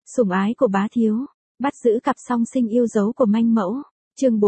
Sủng ái của bá thiếu, bắt giữ cặp song sinh yêu dấu của manh mẫu, chương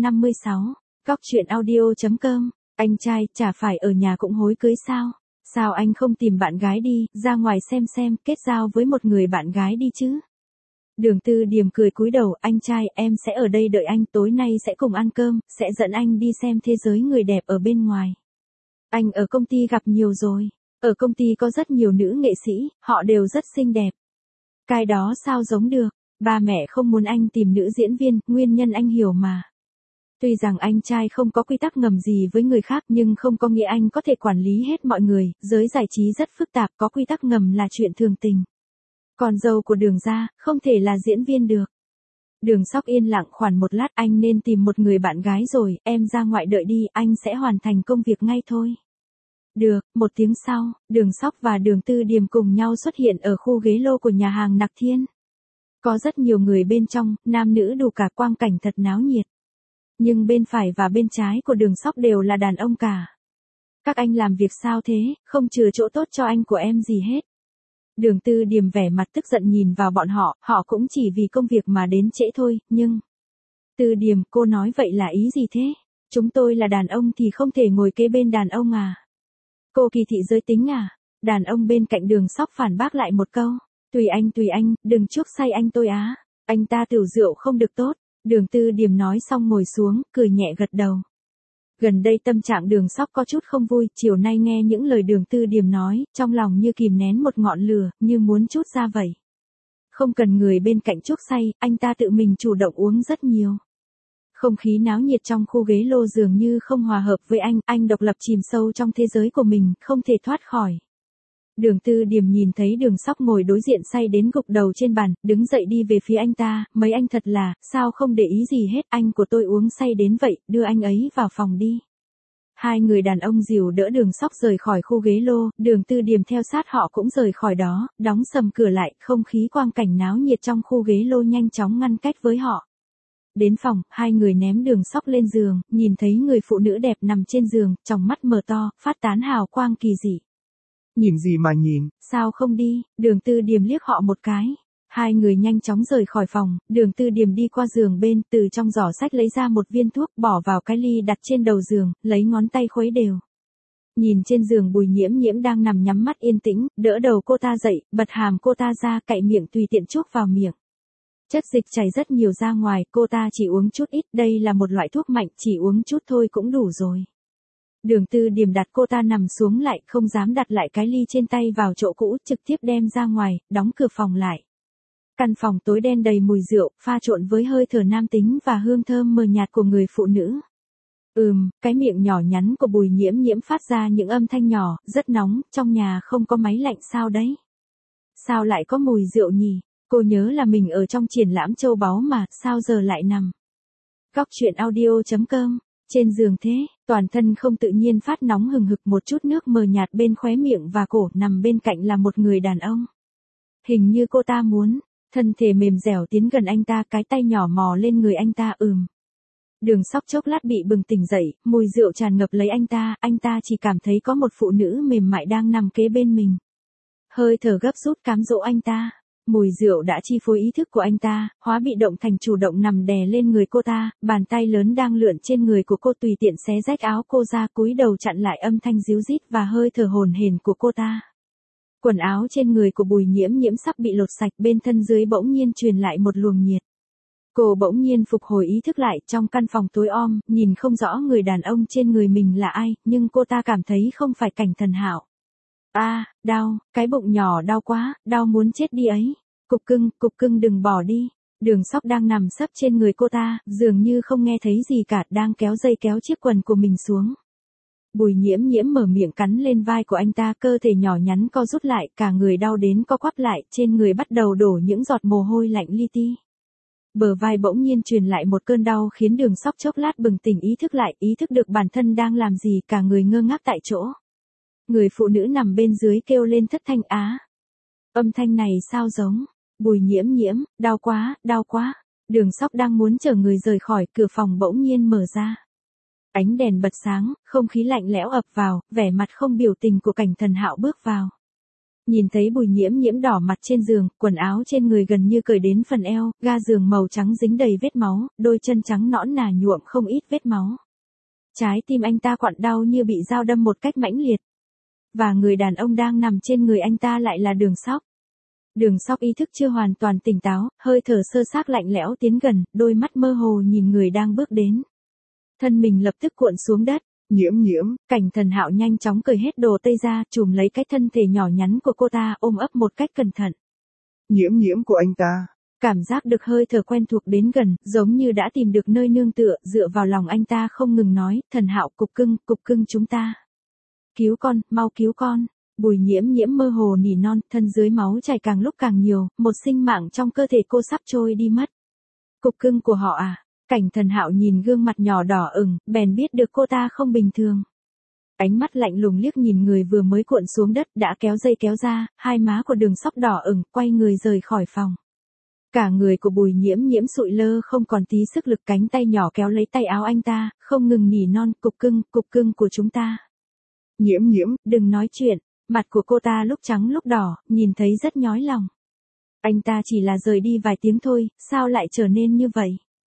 456, Góc truyện audio.com, anh trai chả phải ở nhà cũng hối cưới sao? Sao anh không tìm bạn gái đi, ra ngoài xem, kết giao với một người bạn gái đi chứ? Đường Tư Điềm cười cúi đầu, anh trai em sẽ ở đây đợi anh, tối nay sẽ cùng ăn cơm, sẽ dẫn anh đi xem thế giới người đẹp ở bên ngoài. Anh ở công ty gặp nhiều rồi, ở công ty có rất nhiều nữ nghệ sĩ, họ đều rất xinh đẹp. Cái đó sao giống được, ba mẹ không muốn anh tìm nữ diễn viên, nguyên nhân anh hiểu mà. Tuy rằng anh trai không có quy tắc ngầm gì với người khác nhưng không có nghĩa anh có thể quản lý hết mọi người, giới giải trí rất phức tạp, có quy tắc ngầm là chuyện thường tình. Còn dâu của Đường gia, không thể là diễn viên được. Đường Sóc yên lặng khoảng một lát, anh nên tìm một người bạn gái rồi, em ra ngoại đợi đi, anh sẽ hoàn thành công việc ngay thôi. Được, một tiếng sau, Đường Sóc và Đường Tư Điềm cùng nhau xuất hiện ở khu ghế lô của nhà hàng Nặc Thiên. Có rất nhiều người bên trong, nam nữ đủ cả, quang cảnh thật náo nhiệt. Nhưng bên phải và bên trái của Đường Sóc đều là đàn ông cả. Các anh làm việc sao thế, không chừa chỗ tốt cho anh của em gì hết. Đường Tư Điềm vẻ mặt tức giận nhìn vào bọn họ, họ cũng chỉ vì công việc mà đến trễ thôi, nhưng... Tư Điềm, cô nói vậy là ý gì thế? Chúng tôi là đàn ông thì không thể ngồi kế bên đàn ông à? Cô kỳ thị giới tính à? Đàn ông bên cạnh Đường Sóc phản bác lại một câu. Tùy anh, đừng chuốc say anh tôi á. Anh ta tiểu rượu không được tốt. Đường Tư Điềm nói xong ngồi xuống, cười nhẹ gật đầu. Gần đây tâm trạng Đường Sóc có chút không vui, chiều nay nghe những lời Đường Tư Điềm nói, trong lòng như kìm nén một ngọn lửa, như muốn trút ra vậy. Không cần người bên cạnh chuốc say, anh ta tự mình chủ động uống rất nhiều. Không khí náo nhiệt trong khu ghế lô dường như không hòa hợp với anh độc lập chìm sâu trong thế giới của mình, không thể thoát khỏi. Đường Tư Điềm nhìn thấy Đường Sóc ngồi đối diện say đến gục đầu trên bàn, đứng dậy đi về phía anh ta, mấy anh thật là, sao không để ý gì hết, anh của tôi uống say đến vậy, đưa anh ấy vào phòng đi. Hai người đàn ông dìu đỡ Đường Sóc rời khỏi khu ghế lô, Đường Tư Điềm theo sát họ cũng rời khỏi đó, đóng sầm cửa lại, không khí quang cảnh náo nhiệt trong khu ghế lô nhanh chóng ngăn cách với họ. Đến phòng, hai người ném Đường Sóc lên giường, nhìn thấy người phụ nữ đẹp nằm trên giường, tròng mắt mở to, phát tán hào quang kỳ dị. Nhìn gì mà nhìn? Sao không đi? Đường Tư Điềm liếc họ một cái. Hai người nhanh chóng rời khỏi phòng, Đường Tư Điềm đi qua giường bên, từ trong giỏ sách lấy ra một viên thuốc, bỏ vào cái ly đặt trên đầu giường, lấy ngón tay khuấy đều. Nhìn trên giường Bùi Nhiễm Nhiễm đang nằm nhắm mắt yên tĩnh, đỡ đầu cô ta dậy, bật hàm cô ta ra, cạy miệng tùy tiện chuốc vào miệng. Chất dịch chảy rất nhiều ra ngoài, cô ta chỉ uống chút ít, đây là một loại thuốc mạnh, chỉ uống chút thôi cũng đủ rồi. Đường Tư Điềm đặt cô ta nằm xuống lại, không dám đặt lại cái ly trên tay vào chỗ cũ, trực tiếp đem ra ngoài, đóng cửa phòng lại. Căn phòng tối đen đầy mùi rượu, pha trộn với hơi thở nam tính và hương thơm mờ nhạt của người phụ nữ. Cái miệng nhỏ nhắn của Bùi Nhiễm Nhiễm phát ra những âm thanh nhỏ, rất nóng, trong nhà không có máy lạnh sao đấy? Sao lại có mùi rượu nhỉ? Cô nhớ là mình ở trong triển lãm châu báu mà, sao giờ lại nằm? Góc truyện audio.com, trên giường thế, toàn thân không tự nhiên phát nóng hừng hực, một chút nước mờ nhạt bên khóe miệng và cổ, nằm bên cạnh là một người đàn ông. Hình như cô ta muốn, thân thể mềm dẻo tiến gần anh ta, cái tay nhỏ mò lên người anh ta. Đường Sóc chốc lát bị bừng tỉnh dậy, mùi rượu tràn ngập lấy anh ta chỉ cảm thấy có một phụ nữ mềm mại đang nằm kế bên mình. Hơi thở gấp rút cám dỗ anh ta. Mùi rượu đã chi phối ý thức của anh ta, hóa bị động thành chủ động nằm đè lên người cô ta, bàn tay lớn đang lượn trên người của cô tùy tiện xé rách áo cô ra, cúi đầu chặn lại âm thanh ríu rít và hơi thở hổn hển của cô ta. Quần áo trên người của Bùi Nhiễm Nhiễm sắp bị lột sạch, bên thân dưới bỗng nhiên truyền lại một luồng nhiệt. Cô bỗng nhiên phục hồi ý thức lại, trong căn phòng tối om, nhìn không rõ người đàn ông trên người mình là ai, nhưng cô ta cảm thấy không phải Cảnh Thần Hạo. Đau, cái bụng nhỏ đau quá, đau muốn chết đi ấy. Cục cưng đừng bỏ đi. Đường Sóc đang nằm sấp trên người cô ta, dường như không nghe thấy gì cả, đang kéo dây kéo chiếc quần của mình xuống. Bùi Nhiễm Nhiễm mở miệng cắn lên vai của anh ta, cơ thể nhỏ nhắn co rút lại, cả người đau đến co quắp lại, trên người bắt đầu đổ những giọt mồ hôi lạnh li ti. Bờ vai bỗng nhiên truyền lại một cơn đau khiến Đường Sóc chốc lát bừng tỉnh ý thức lại, ý thức được bản thân đang làm gì, cả người ngơ ngác tại chỗ. Người phụ nữ nằm bên dưới kêu lên thất thanh á. Âm thanh này sao giống? Bùi Nhiễm Nhiễm, đau quá. Đường Sóc đang muốn chở người rời khỏi, cửa phòng bỗng nhiên mở ra. Ánh đèn bật sáng, không khí lạnh lẽo ập vào, vẻ mặt không biểu tình của Cảnh Thần Hạo bước vào. Nhìn thấy Bùi Nhiễm Nhiễm đỏ mặt trên giường, quần áo trên người gần như cởi đến phần eo, ga giường màu trắng dính đầy vết máu, đôi chân trắng nõn nà nhuộm không ít vết máu. Trái tim anh ta quặn đau như bị dao đâm một cách mãnh liệt. Và người đàn ông đang nằm trên người anh ta lại là Đường Sóc. Đường Sóc ý thức chưa hoàn toàn tỉnh táo, hơi thở sơ xác lạnh lẽo tiến gần, đôi mắt mơ hồ nhìn người đang bước đến. Thân mình lập tức cuộn xuống đất. Nhiễm nhiễm. Cảnh Thần Hạo nhanh chóng cởi hết đồ tây ra, chùm lấy cái thân thể nhỏ nhắn của cô ta, ôm ấp một cách cẩn thận. Nhiễm nhiễm của anh ta. Cảm giác được hơi thở quen thuộc đến gần, giống như đã tìm được nơi nương tựa, dựa vào lòng anh ta không ngừng nói, Thần Hạo cục cưng chúng ta. Cứu con, mau cứu con. Bùi Nhiễm Nhiễm mơ hồ nỉ non, thân dưới máu chảy càng lúc càng nhiều, một sinh mạng trong cơ thể cô sắp trôi đi mất. Cục cưng của họ à? Cảnh Thần Hạo nhìn gương mặt nhỏ đỏ ửng, bèn biết được cô ta không bình thường. Ánh mắt lạnh lùng liếc nhìn người vừa mới cuộn xuống đất, đã kéo dây kéo ra, hai má của Đường Sóc đỏ ửng, quay người rời khỏi phòng. Cả người của Bùi Nhiễm Nhiễm sụi lơ không còn tí sức lực, cánh tay nhỏ kéo lấy tay áo anh ta, không ngừng nỉ non, cục cưng của chúng ta. Nhiễm nhiễm, đừng nói chuyện, mặt của cô ta lúc trắng lúc đỏ, nhìn thấy rất nhói lòng. Anh ta chỉ là rời đi vài tiếng thôi, sao lại trở nên như vậy?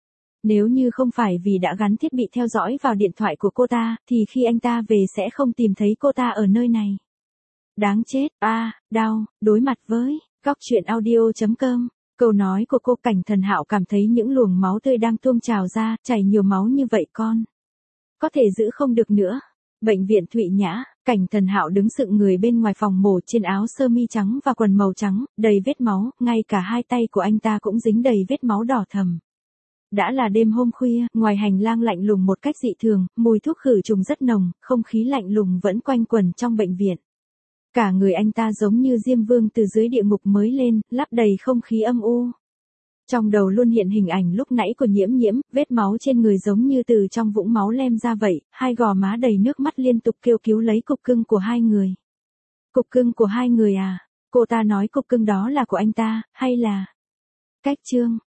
Nếu như không phải vì đã gắn thiết bị theo dõi vào điện thoại của cô ta, thì khi anh ta về sẽ không tìm thấy cô ta ở nơi này. Đáng chết, đau, đối mặt với, góc truyện audio.com. Câu nói của cô. Cảnh Thần Hạo cảm thấy những luồng máu tươi đang tuôn trào ra, chảy nhiều máu như vậy con. Có thể giữ không được nữa. Bệnh viện Thụy Nhã, Cảnh Thần Hạo đứng sững người bên ngoài phòng mổ, trên áo sơ mi trắng và quần màu trắng, đầy vết máu, ngay cả hai tay của anh ta cũng dính đầy vết máu đỏ thẫm. Đã là đêm hôm khuya, ngoài hành lang lạnh lùng một cách dị thường, mùi thuốc khử trùng rất nồng, không khí lạnh lùng vẫn quanh quẩn trong bệnh viện. Cả người anh ta giống như Diêm Vương từ dưới địa ngục mới lên, lấp đầy không khí âm u. Trong đầu luôn hiện hình ảnh lúc nãy của Nhiễm Nhiễm, vết máu trên người giống như từ trong vũng máu lem ra vậy, hai gò má đầy nước mắt liên tục kêu cứu lấy cục cưng của hai người. Cục cưng của hai người à? Cô ta nói cục cưng đó là của anh ta, hay là... Cách chương